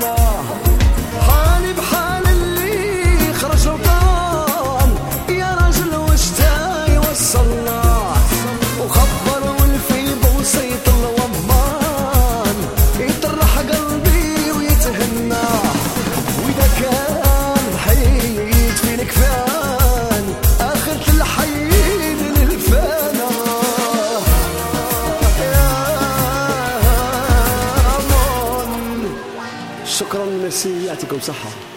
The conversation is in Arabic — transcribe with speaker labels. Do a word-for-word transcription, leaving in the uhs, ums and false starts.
Speaker 1: الله. حالي بحال اللي خرج وطان، يا راجل واش تا يوصلنا، وخبر والفي بوسيط الومان، يطرح قلبي ويتهنى. واذا كان حيد في الكفان، اخرة الحيد للفانا. شكرا، ميرسي، يعطيكم صحة.